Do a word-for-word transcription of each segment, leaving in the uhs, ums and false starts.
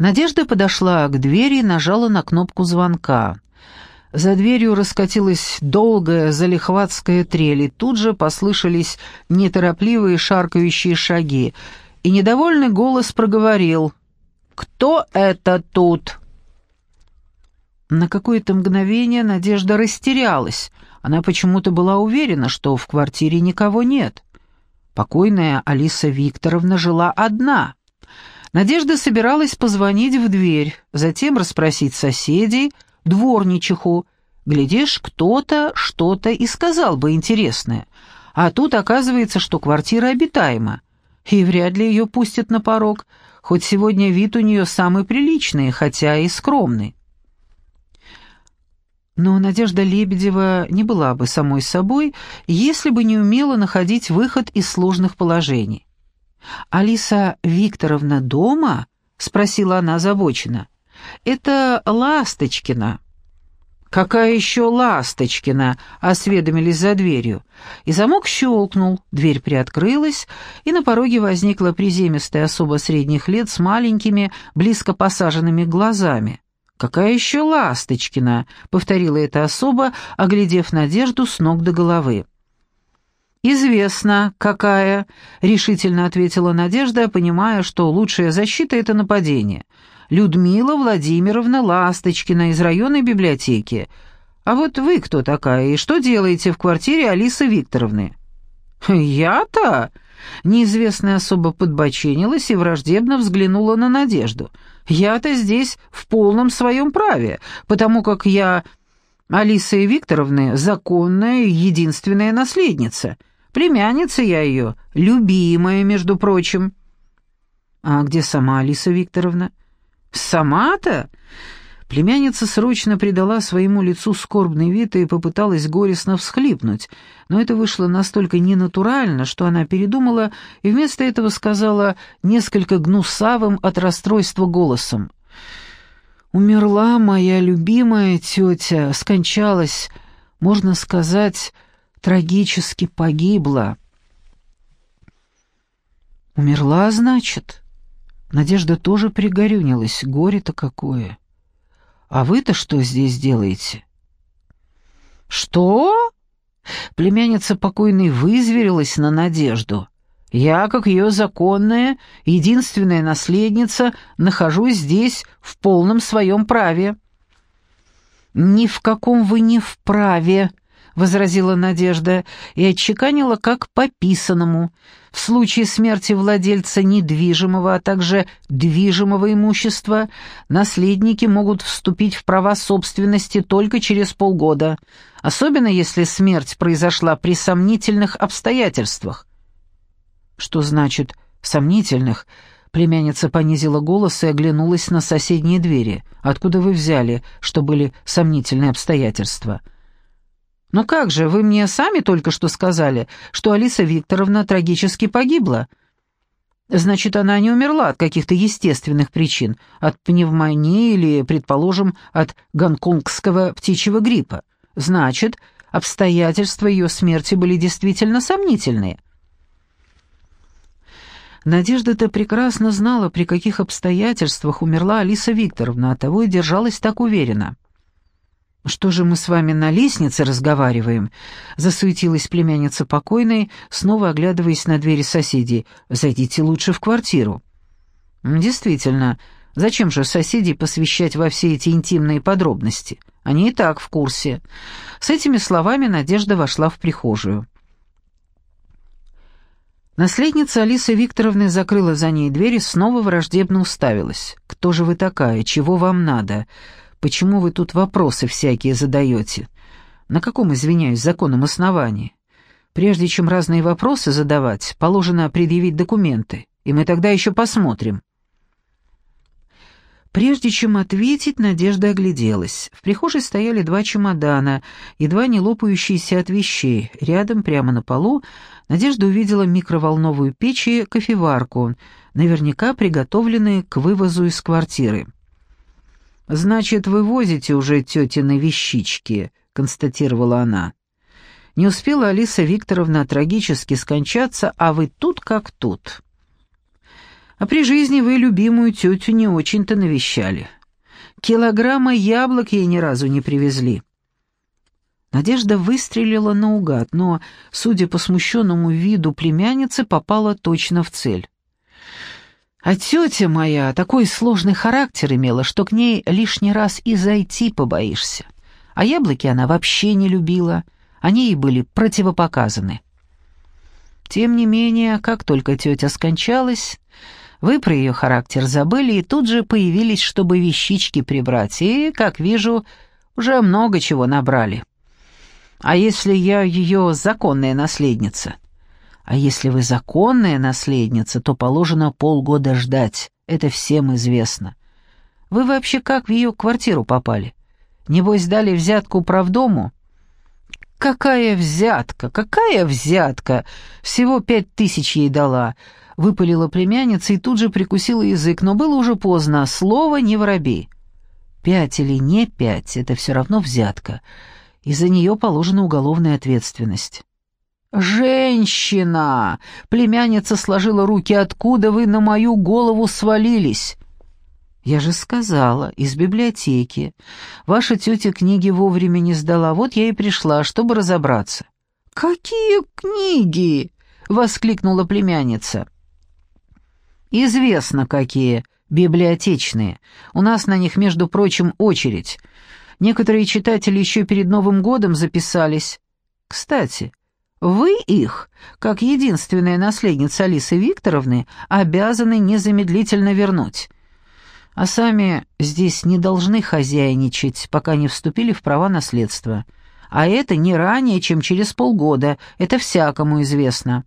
Надежда подошла к двери и нажала на кнопку звонка. За дверью раскатилась долгая залихватская трель, и тут же послышались неторопливые шаркающие шаги, и недовольный голос проговорил: «Кто это тут?» На какое-то мгновение Надежда растерялась. Она почему-то была уверена, что в квартире никого нет. Покойная Алиса Викторовна жила одна. Надежда собиралась позвонить в дверь, затем расспросить соседей, дворничиху. Глядишь, кто-то что-то и сказал бы интересное. А тут оказывается, что квартира обитаема, и вряд ли ее пустят на порог, хоть сегодня вид у нее самый приличный, хотя и скромный. Но Надежда Лебедева не была бы самой собой, если бы не умела находить выход из сложных положений. «Алиса Викторовна дома?» — спросила она озабоченно. «Это Ласточкина». «Какая еще Ласточкина?» — осведомились за дверью. И замок щелкнул, дверь приоткрылась, и на пороге возникла приземистая особа средних лет с маленькими, близко посаженными глазами. «Какая еще Ласточкина?» — повторила эта особа, оглядев Надежду с ног до головы. «Известно, какая», — решительно ответила Надежда, понимая, что лучшая защита — это нападение. «Людмила Владимировна Ласточкина из районной библиотеки. А вот вы кто такая и что делаете в квартире Алисы Викторовны?» «Я-то?» — неизвестная особа подбоченилась и враждебно взглянула на Надежду. «Я-то здесь в полном своем праве, потому как я Алисы Викторовны законная и единственная наследница. Племянница я ее, любимая, между прочим». «А где сама Алиса Викторовна?» «Сама-то?» Племянница срочно придала своему лицу скорбный вид и попыталась горестно всхлипнуть, но это вышло настолько ненатурально, что она передумала и вместо этого сказала несколько гнусавым от расстройства голосом: «Умерла моя любимая тетя, скончалась, можно сказать, трагически погибла». «Умерла, значит?» Надежда тоже пригорюнилась, горе-то какое. «А вы-то что здесь делаете?» «Что?» Племянница покойной вызверилась на Надежду. «Я, как ее законная, единственная наследница, нахожусь здесь в полном своем праве». «Ни в каком вы не вправе», — возразила Надежда и отчеканила как по писанному. «В случае смерти владельца недвижимого, а также движимого имущества наследники могут вступить в права собственности только через полгода, особенно если смерть произошла при сомнительных обстоятельствах». «Что значит «сомнительных»?» Племянница понизила голос и оглянулась на соседние двери. «Откуда вы взяли, что были сомнительные обстоятельства?» «Ну как же, вы мне сами только что сказали, что Алиса Викторовна трагически погибла. Значит, она не умерла от каких-то естественных причин, от пневмонии или, предположим, от гонконгского птичьего гриппа. Значит, обстоятельства ее смерти были действительно сомнительные». Надежда-то прекрасно знала, при каких обстоятельствах умерла Алиса Викторовна, оттого и держалась так уверенно. «Что же мы с вами на лестнице разговариваем?» — засуетилась племянница покойной, снова оглядываясь на двери соседей. «Зайдите лучше в квартиру». «Действительно, зачем же соседей посвящать во все эти интимные подробности? Они и так в курсе». С этими словами Надежда вошла в прихожую. Наследница Алисы Викторовны закрыла за ней дверь и снова враждебно уставилась. «Кто же вы такая? Чего вам надо? Почему вы тут вопросы всякие задаете? На каком, извиняюсь, законном основании? Прежде чем разные вопросы задавать, положено предъявить документы, и мы тогда еще посмотрим». Прежде чем ответить, Надежда огляделась. В прихожей стояли два чемодана, едва не лопающиеся от вещей. Рядом, прямо на полу, Надежда увидела микроволновую печь и кофеварку, наверняка приготовленные к вывозу из квартиры. «Значит, вы возите уже тетины вещички», — констатировала она. «Не успела Алиса Викторовна трагически скончаться, а вы тут как тут». А при жизни вы любимую тетю не очень-то навещали. Килограмма яблок ей ни разу не привезли». Надежда выстрелила наугад, но, судя по смущенному виду племянницы, попала точно в цель. «А тетя моя такой сложный характер имела, что к ней лишний раз и зайти побоишься. А яблоки она вообще не любила, они ей были противопоказаны. Тем не менее, как только тетя скончалась, вы про ее характер забыли и тут же появились, чтобы вещички прибрать, и, как вижу, уже много чего набрали. А если я ее законная наследница? А если вы законная наследница, то положено полгода ждать, это всем известно. Вы вообще как в ее квартиру попали? Небось, дали взятку управдому?» «Какая взятка? Какая взятка? Всего пять тысяч ей дала», — выпалила племянница и тут же прикусила язык, но было уже поздно, слово не воробей. Пять или не пять — это все равно взятка, и за нее положена уголовная ответственность. «Женщина!» — племянница сложила руки. «Откуда вы на мою голову свалились?» «Я же сказала, из библиотеки. Ваша тетя книги вовремя не сдала, вот я и пришла, чтобы разобраться». «Какие книги?» — воскликнула племянница. «Известно, какие. Библиотечные. У нас на них, между прочим, очередь. Некоторые читатели еще перед Новым годом записались. Кстати, вы их, как единственная наследница Алисы Викторовны, обязаны незамедлительно вернуть. А сами здесь не должны хозяйничать, пока не вступили в права наследства. А это не ранее, чем через полгода, это всякому известно».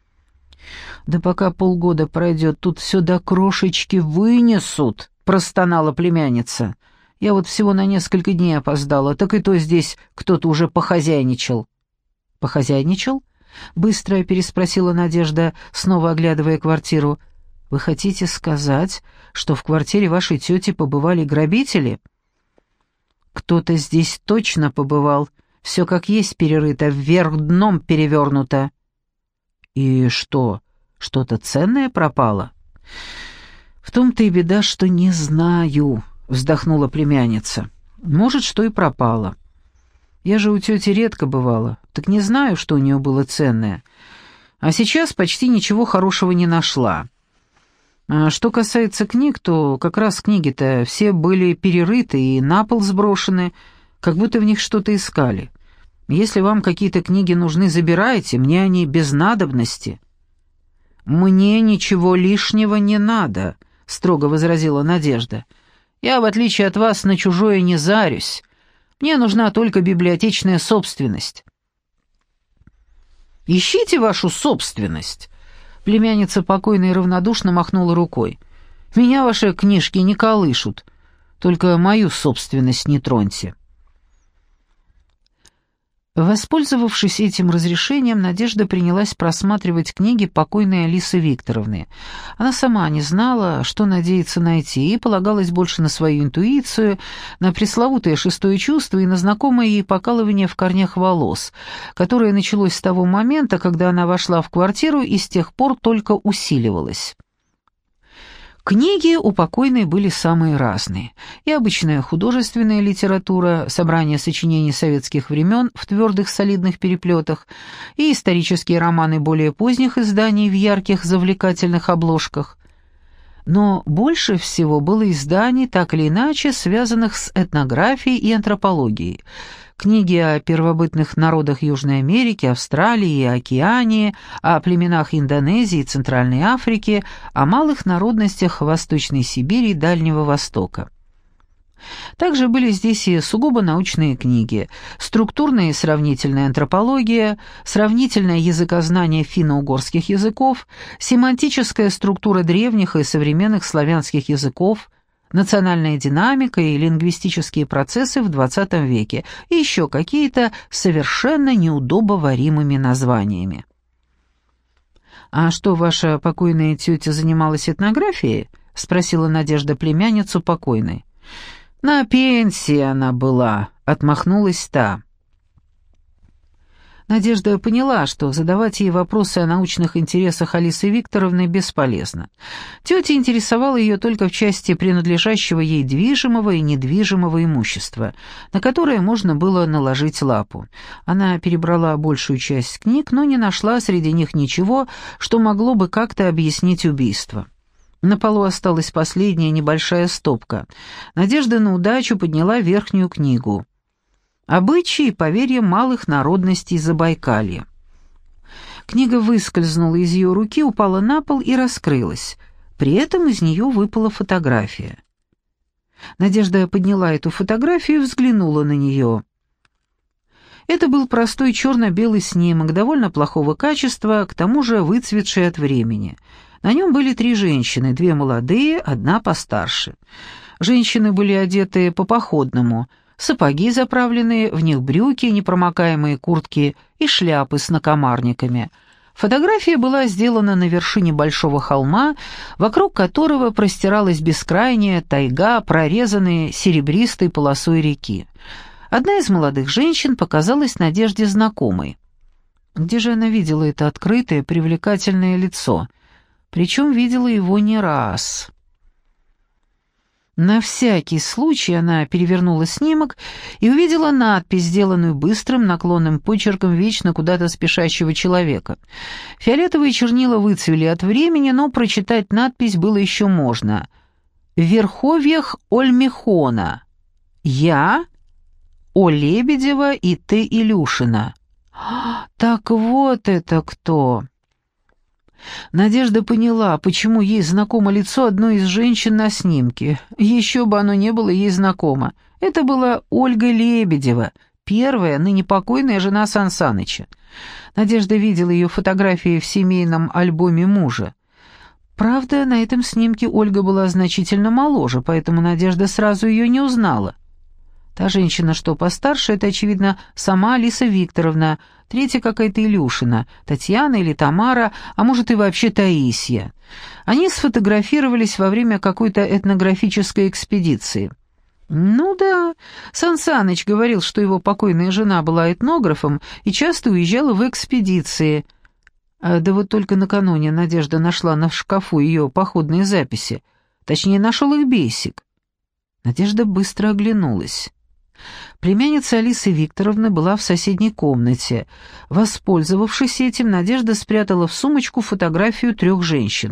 «Да пока полгода пройдет, тут все до крошечки вынесут», — простонала племянница. «Я вот всего на несколько дней опоздала, так и то здесь кто-то уже похозяйничал». «Похозяйничал?» — быстро переспросила Надежда, снова оглядывая квартиру. «Вы хотите сказать, что в квартире вашей тети побывали грабители?» «Кто-то здесь точно побывал. Все как есть перерыто, вверх дном перевернуто». «И что, что-то ценное пропало?» «В том-то и беда, что не знаю», — вздохнула племянница. «Может, что и пропало. Я же у тети редко бывала, так не знаю, что у нее было ценное. А сейчас почти ничего хорошего не нашла. А что касается книг, то как раз книги-то все были перерыты и на пол сброшены, как будто в них что-то искали. Если вам какие-то книги нужны, забирайте, мне они без надобности». «Мне ничего лишнего не надо», — строго возразила Надежда. «Я, в отличие от вас, на чужое не зарюсь. Мне нужна только библиотечная собственность». «Ищите вашу собственность», — племянница покойно и равнодушно махнула рукой. «Меня ваши книжки не колышут, только мою собственность не троньте». Воспользовавшись этим разрешением, Надежда принялась просматривать книги покойной Алисы Викторовны. Она сама не знала, что надеется найти, и полагалась больше на свою интуицию, на пресловутое шестое чувство и на знакомое ей покалывание в корнях волос, которое началось с того момента, когда она вошла в квартиру и с тех пор только усиливалось. Книги у покойной были самые разные. И обычная художественная литература, собрание сочинений советских времен в твердых солидных переплетах, и исторические романы более поздних изданий в ярких завлекательных обложках. Но больше всего было изданий, так или иначе, связанных с этнографией и антропологией. Книги о первобытных народах Южной Америки, Австралии и Океании, о племенах Индонезии и Центральной Африки, о малых народностях Восточной Сибири и Дальнего Востока. Также были здесь и сугубо научные книги: структурная и сравнительная антропология, сравнительное языкознание финно-угорских языков, семантическая структура древних и современных славянских языков, национальная динамика и лингвистические процессы в двадцатом веке, и еще какие-то совершенно неудобоваримыми названиями. «А что, ваша покойная тетя занималась этнографией?» — спросила Надежда племянницу покойной. «На пенсии она была», — отмахнулась та. Надежда поняла, что задавать ей вопросы о научных интересах Алисы Викторовны бесполезно. Тетя интересовала ее только в части принадлежащего ей движимого и недвижимого имущества, на которое можно было наложить лапу. Она перебрала большую часть книг, но не нашла среди них ничего, что могло бы как-то объяснить убийство. На полу осталась последняя небольшая стопка. Надежда на удачу подняла верхнюю книгу. «Обычаи и поверья малых народностей Забайкалья». Книга выскользнула из ее руки, упала на пол и раскрылась. При этом из нее выпала фотография. Надежда подняла эту фотографию и взглянула на нее. Это был простой черно-белый снимок, довольно плохого качества, к тому же выцветший от времени. На нем были три женщины, две молодые, одна постарше. Женщины были одеты по-походному – сапоги заправленные, в них брюки, непромокаемые куртки и шляпы с накомарниками. Фотография была сделана на вершине большого холма, вокруг которого простиралась бескрайняя тайга, прорезанная серебристой полосой реки. Одна из молодых женщин показалась Надежде знакомой. Где же она видела это открытое, привлекательное лицо? Причем видела его не раз. На всякий случай она перевернула снимок и увидела надпись, сделанную быстрым наклонным почерком вечно куда-то спешащего человека. Фиолетовые чернила выцвели от времени, но прочитать надпись было еще можно. «В верховьях Ольмехона. Я, О Лебедева и Т. Илюшина». Так вот это кто! Надежда поняла, почему ей знакомо лицо одной из женщин на снимке. Еще бы оно не было ей знакомо. Это была Ольга Лебедева, первая, ныне покойная жена Сан Саныча. Надежда видела ее фотографии в семейном альбоме мужа. Правда, на этом снимке Ольга была значительно моложе, поэтому Надежда сразу ее не узнала. Та женщина, что постарше, это, очевидно, сама Алиса Викторовна, третья какая-то Илюшина, Татьяна или Тамара, а может и вообще Таисия. Они сфотографировались во время какой-то этнографической экспедиции. Ну да, Сан Саныч говорил, что его покойная жена была этнографом и часто уезжала в экспедиции. А да вот только накануне Надежда нашла на шкафу ее походные записи, точнее, нашел их бейсик. Надежда быстро оглянулась. Племянница Алисы Викторовны была в соседней комнате. Воспользовавшись этим, Надежда спрятала в сумочку фотографию трех женщин.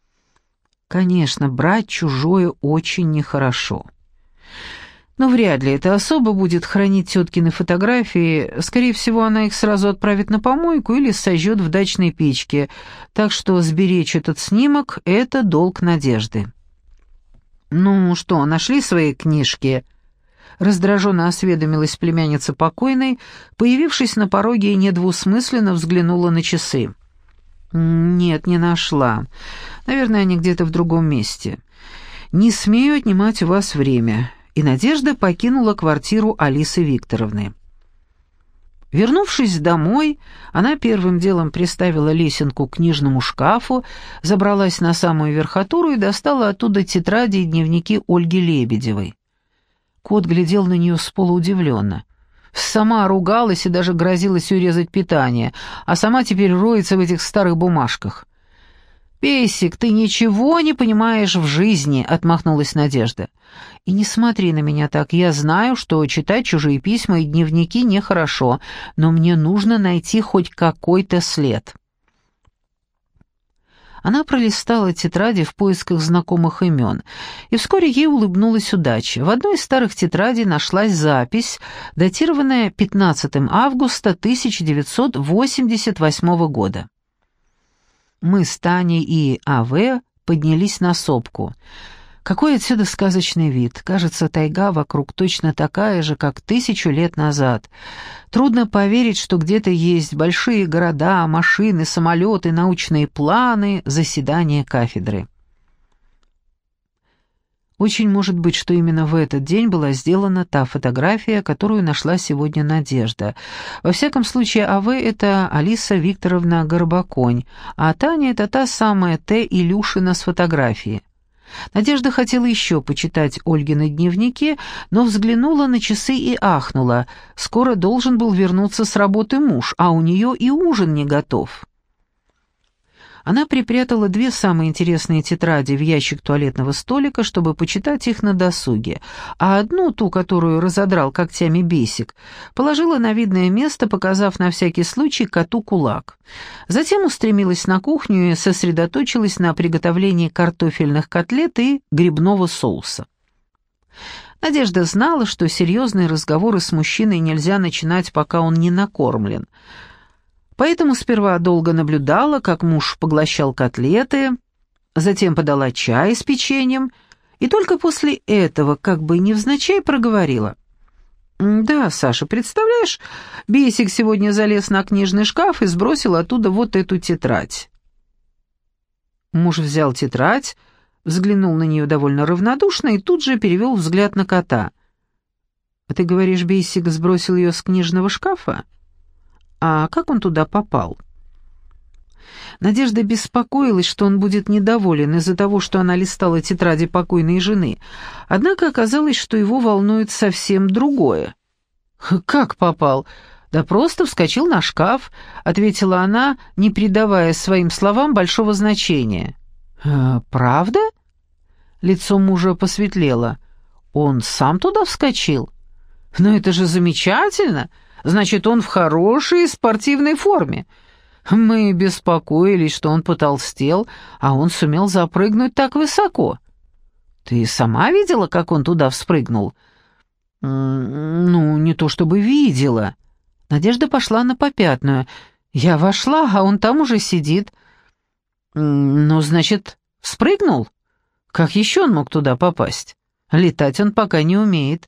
Конечно, брать чужое очень нехорошо. Но вряд ли эта особа будет хранить теткины фотографии. Скорее всего, она их сразу отправит на помойку или сожжет в дачной печке. Так что сберечь этот снимок — это долг Надежды. «Ну что, нашли свои книжки?» Раздраженно осведомилась племянница покойной, появившись на пороге и недвусмысленно взглянула на часы. «Нет, не нашла. Наверное, они где-то в другом месте. Не смею отнимать у вас время». И Надежда покинула квартиру Алисы Викторовны. Вернувшись домой, она первым делом приставила лесенку к книжному шкафу, забралась на самую верхотуру и достала оттуда тетради и дневники Ольги Лебедевой. Кот глядел на нее с полуудивленно. Сама ругалась и даже грозилась урезать питание, а сама теперь роется в этих старых бумажках. «Песик, ты ничего не понимаешь в жизни», — отмахнулась Надежда. «И не смотри на меня так. Я знаю, что читать чужие письма и дневники нехорошо, но мне нужно найти хоть какой-то след». Она пролистала тетради в поисках знакомых имен, и вскоре ей улыбнулась удача. В одной из старых тетрадей нашлась запись, датированная пятнадцатого августа тысяча девятьсот восемьдесят восьмого года. Мы с Таней и А В поднялись на сопку. Какой отсюда сказочный вид. Кажется, тайга вокруг точно такая же, как тысячу лет назад. Трудно поверить, что где-то есть большие города, машины, самолеты, научные планы, заседания кафедры. Очень может быть, что именно в этот день была сделана та фотография, которую нашла сегодня Надежда. Во всяком случае, А В — это Алиса Викторовна Горбаконь, а Таня — это та самая Т. Илюшина с фотографии. Надежда хотела еще почитать Ольгины дневники, но взглянула на часы и ахнула. Скоро должен был вернуться с работы муж, а у нее и ужин не готов. Она припрятала две самые интересные тетради в ящик туалетного столика, чтобы почитать их на досуге, а одну, ту, которую разодрал когтями Бесик, положила на видное место, показав на всякий случай коту кулак. Затем устремилась на кухню и сосредоточилась на приготовлении картофельных котлет и грибного соуса. Надежда знала, что серьезные разговоры с мужчиной нельзя начинать, пока он не накормлен. Поэтому сперва долго наблюдала, как муж поглощал котлеты, затем подала чай с печеньем, и только после этого, как бы невзначай, проговорила. «Да, Саша, представляешь, Бесик сегодня залез на книжный шкаф и сбросил оттуда вот эту тетрадь». Муж взял тетрадь, взглянул на нее довольно равнодушно и тут же перевел взгляд на кота. «А ты говоришь, Бесик сбросил ее с книжного шкафа? А как он туда попал?» Надежда беспокоилась, что он будет недоволен из-за того, что она листала тетради покойной жены. Однако оказалось, что его волнует совсем другое. «Как попал?» «Да просто вскочил на шкаф», — ответила она, не придавая своим словам большого значения. «Э, «Правда?» Лицо мужа посветлело. «Он сам туда вскочил?» «Ну это же замечательно! Значит, он в хорошей спортивной форме. Мы беспокоились, что он потолстел, а он сумел запрыгнуть так высоко. Ты сама видела, как он туда вспрыгнул?» «Ну, не то чтобы видела». Надежда пошла на попятную. «Я вошла, а он там уже сидит». «Ну, значит, спрыгнул? Как еще он мог туда попасть? Летать он пока не умеет».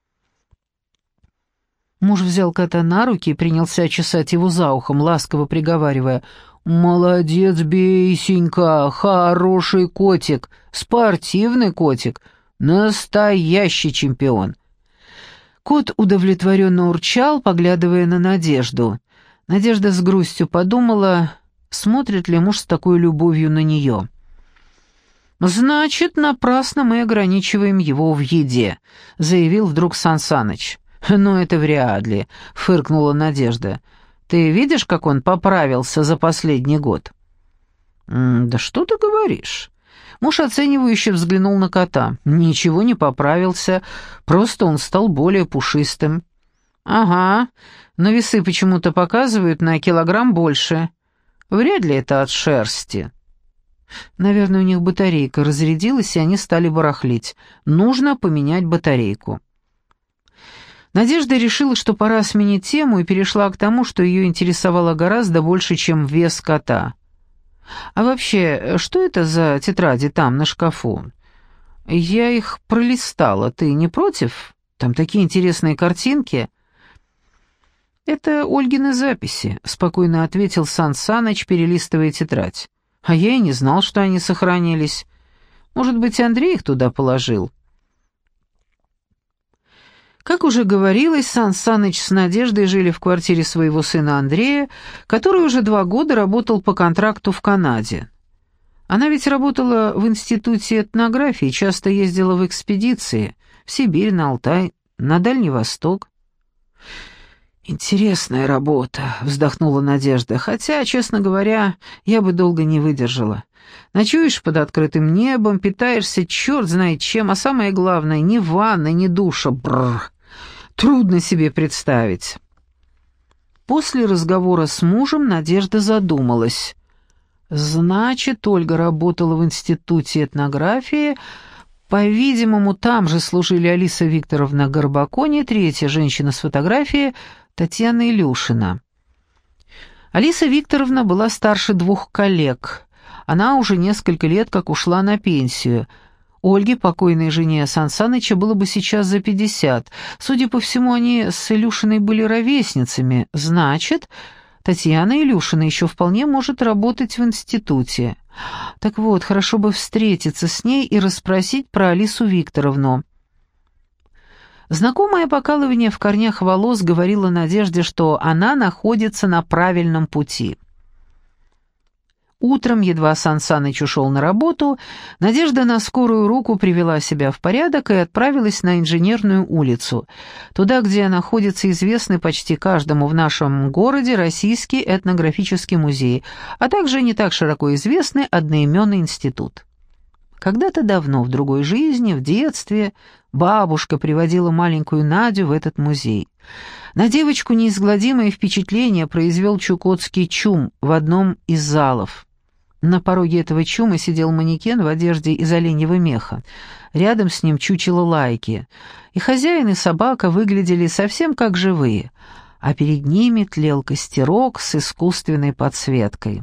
Муж взял кота на руки и принялся чесать его за ухом, ласково приговаривая: «Молодец, Бейсенька, хороший котик, спортивный котик, настоящий чемпион». Кот удовлетворенно урчал, поглядывая на Надежду. Надежда с грустью подумала, смотрит ли муж с такой любовью на нее. «Значит, напрасно мы ограничиваем его в еде», — заявил вдруг Сан Саныч. «Ну, это вряд ли», — фыркнула Надежда. «Ты видишь, как он поправился за последний год?» «Да что ты говоришь?» Муж оценивающе взглянул на кота. «Ничего не поправился, просто он стал более пушистым». «Ага, но весы почему-то показывают на килограмм больше. Вряд ли это от шерсти». «Наверное, у них батарейка разрядилась, и они стали барахлить. Нужно поменять батарейку». Надежда решила, что пора сменить тему, и перешла к тому, что ее интересовало гораздо больше, чем вес кота. «А вообще, что это за тетради там, на шкафу? Я их пролистала, ты не против? Там такие интересные картинки». «Это Ольгины записи», — спокойно ответил Сан Саныч, перелистывая тетрадь. «А я и не знал, что они сохранились. Может быть, Андрей их туда положил?» Как уже говорилось, Сан Саныч с Надеждой жили в квартире своего сына Андрея, который уже два года работал по контракту в Канаде. Она ведь работала в институте этнографии, часто ездила в экспедиции, в Сибирь, на Алтай, на Дальний Восток. «Интересная работа», — вздохнула Надежда, хотя, честно говоря, я бы долго не выдержала. Ночуешь под открытым небом, питаешься черт знает чем, а самое главное, ни ванны, ни душа, бррр. Трудно себе представить. После разговора с мужем Надежда задумалась. Значит, Ольга работала в институте этнографии. По-видимому, там же служили Алиса Викторовна Горбакони, третья женщина с фотографии, Татьяна Илюшина. Алиса Викторовна была старше двух коллег. Она уже несколько лет как ушла на пенсию. Ольге, покойной жене Сан Саныча, было бы сейчас за пятьдесят. Судя по всему, они с Илюшиной были ровесницами. Значит, Татьяна Илюшина еще вполне может работать в институте. Так вот, хорошо бы встретиться с ней и расспросить про Алису Викторовну. Знакомое покалывание в корнях волос говорило Надежде, что она находится на правильном пути. Утром, едва Сан Саныч ушел на работу, Надежда на скорую руку привела себя в порядок и отправилась на Инженерную улицу, туда, где находится известный почти каждому в нашем городе Российский этнографический музей, а также не так широко известный одноименный институт. Когда-то давно, в другой жизни, в детстве, бабушка приводила маленькую Надю в этот музей. На девочку неизгладимое впечатление произвел чукотский чум в одном из залов. На пороге этого чума сидел манекен в одежде из оленьего меха. Рядом с ним чучело лайки. И хозяин, и собака выглядели совсем как живые, а перед ними тлел костерок с искусственной подсветкой.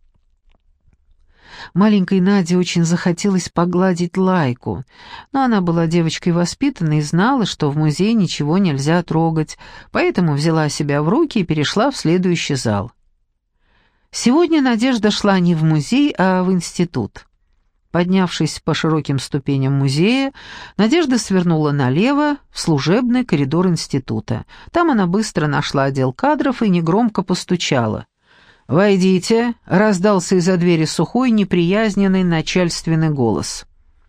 Маленькой Наде очень захотелось погладить лайку, но она была девочкой воспитанной и знала, что в музее ничего нельзя трогать, поэтому взяла себя в руки и перешла в следующий зал. Сегодня Надежда шла не в музей, а в институт. Поднявшись по широким ступеням музея, Надежда свернула налево в служебный коридор института. Там она быстро нашла отдел кадров и негромко постучала. «Войдите», — раздался из-за двери сухой, неприязненный начальственный голос.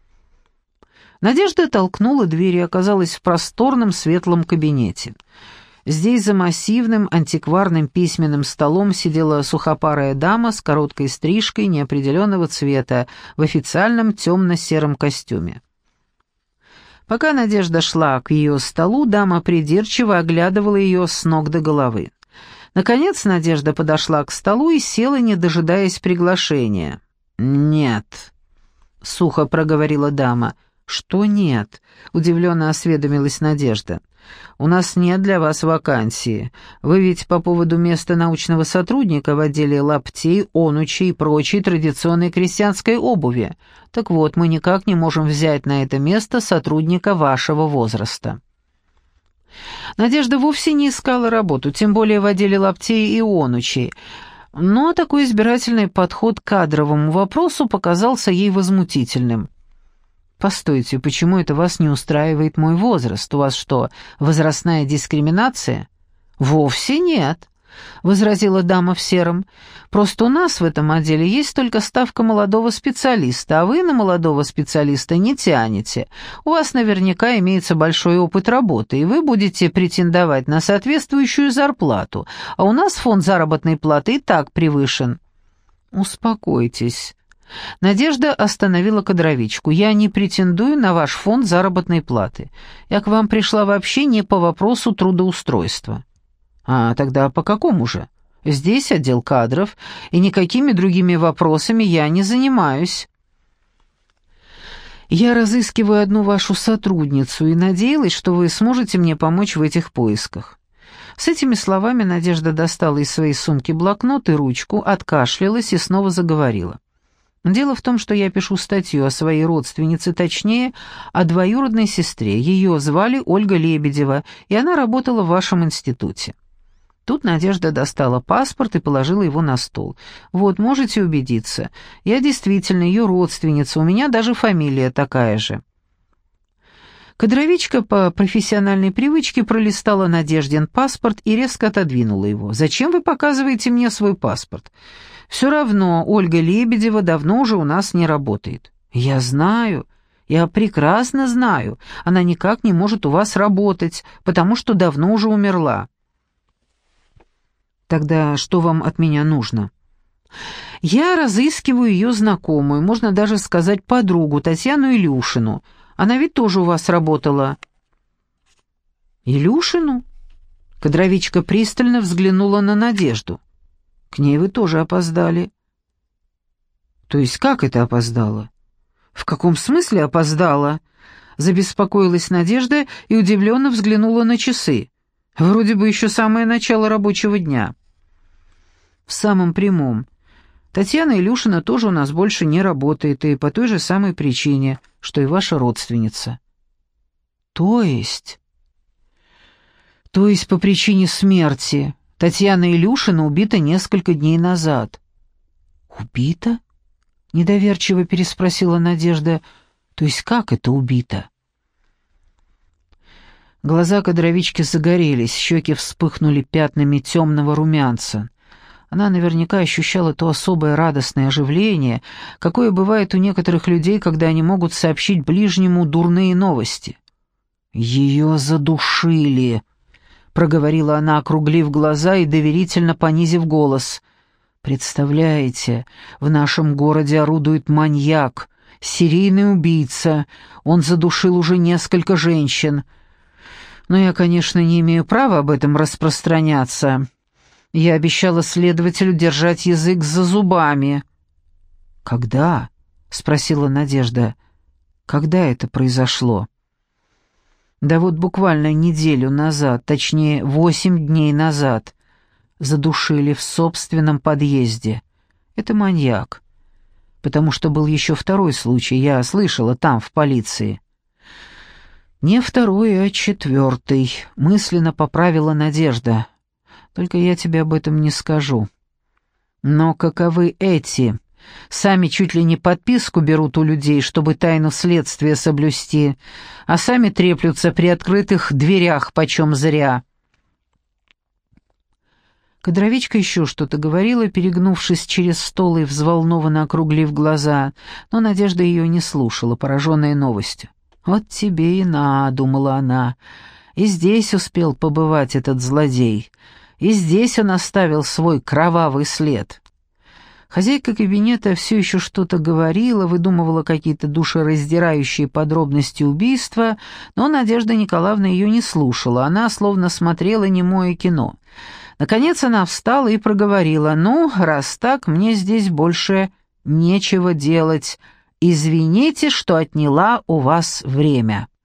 Надежда толкнула дверь и оказалась в просторном светлом кабинете. Здесь за массивным антикварным письменным столом сидела сухопарая дама с короткой стрижкой неопределенного цвета в официальном темно-сером костюме. Пока Надежда шла к ее столу, дама придирчиво оглядывала ее с ног до головы. Наконец Надежда подошла к столу и села, не дожидаясь приглашения. «Нет», — сухо проговорила дама. «Что нет?» — удивленно осведомилась Надежда. «У нас нет для вас вакансии. Вы ведь по поводу места научного сотрудника в отделе лаптей, онучей и прочей традиционной крестьянской обуви. Так вот, мы никак не можем взять на это место сотрудника вашего возраста». Надежда вовсе не искала работу, тем более в отделе лаптей и онучей, но такой избирательный подход к кадровому вопросу показался ей возмутительным. «Постойте, почему это вас не устраивает мой возраст? У вас что, возрастная дискриминация?» «Вовсе нет», — возразила дама в сером. «Просто у нас в этом отделе есть только ставка молодого специалиста, а вы на молодого специалиста не тянете. У вас наверняка имеется большой опыт работы, и вы будете претендовать на соответствующую зарплату, а у нас фонд заработной платы и так превышен». «Успокойтесь». Надежда остановила кадровичку. «Я не претендую на ваш фонд заработной платы. Я к вам пришла вообще не по вопросу трудоустройства». «А тогда по какому же? Здесь отдел кадров, и никакими другими вопросами я не занимаюсь». «Я разыскиваю одну вашу сотрудницу и надеялась, что вы сможете мне помочь в этих поисках». С этими словами Надежда достала из своей сумки блокнот и ручку, откашлялась и снова заговорила. «Дело в том, что я пишу статью о своей родственнице, точнее, о двоюродной сестре. Ее звали Ольга Лебедева, и она работала в вашем институте». Тут Надежда достала паспорт и положила его на стол. «Вот, можете убедиться. Я действительно ее родственница, у меня даже фамилия такая же». Кадровичка по профессиональной привычке пролистала Надеждин паспорт и резко отодвинула его. «Зачем вы показываете мне свой паспорт? Все равно Ольга Лебедева давно уже у нас не работает». «Я знаю, я прекрасно знаю. Она никак не может у вас работать, потому что давно уже умерла». «Тогда что вам от меня нужно?» «Я разыскиваю ее знакомую, можно даже сказать подругу, Татьяну Илюшину. Она ведь тоже у вас работала». «Илюшину?» Кадровичка пристально взглянула на Надежду. «К ней вы тоже опоздали». «То есть как это опоздала?» «В каком смысле опоздала?» Забеспокоилась Надежда и удивленно взглянула на часы. Вроде бы еще самое начало рабочего дня. В самом прямом. Татьяна Илюшина тоже у нас больше не работает, и по той же самой причине, что и ваша родственница. То есть? То есть по причине смерти. Татьяна Илюшина убита несколько дней назад. Убита? Недоверчиво переспросила Надежда. То есть как это убита? Глаза кадровички загорелись, щеки вспыхнули пятнами темного румянца. Она наверняка ощущала то особое радостное оживление, какое бывает у некоторых людей, когда они могут сообщить ближнему дурные новости. «Ее задушили», — проговорила она, округлив глаза и доверительно понизив голос. «Представляете, в нашем городе орудует маньяк, серийный убийца. Он задушил уже несколько женщин. Но я, конечно, не имею права об этом распространяться. Я обещала следователю держать язык за зубами». «Когда?» — спросила Надежда. «Когда это произошло?» «Да вот буквально неделю назад, точнее, восемь дней назад. Задушили в собственном подъезде. Это маньяк. Потому что был еще второй случай, я слышала там, в полиции». «Не второй, а четвертый», — мысленно поправила Надежда. «Только я тебе об этом не скажу». «Но каковы эти? Сами чуть ли не подписку берут у людей, чтобы тайну следствия соблюсти, а сами треплются при открытых дверях почем зря». Кадровичка еще что-то говорила, перегнувшись через стол и взволнованно округлив глаза, но Надежда ее не слушала, пораженная новостью. «Вот тебе и на», — думала она, — «и здесь успел побывать этот злодей, и здесь он оставил свой кровавый след». Хозяйка кабинета все еще что-то говорила, выдумывала какие-то душераздирающие подробности убийства, но Надежда Николаевна ее не слушала, она словно смотрела немое кино. Наконец она встала и проговорила: «Ну, раз так, мне здесь больше нечего делать. Извините, что отняла у вас время».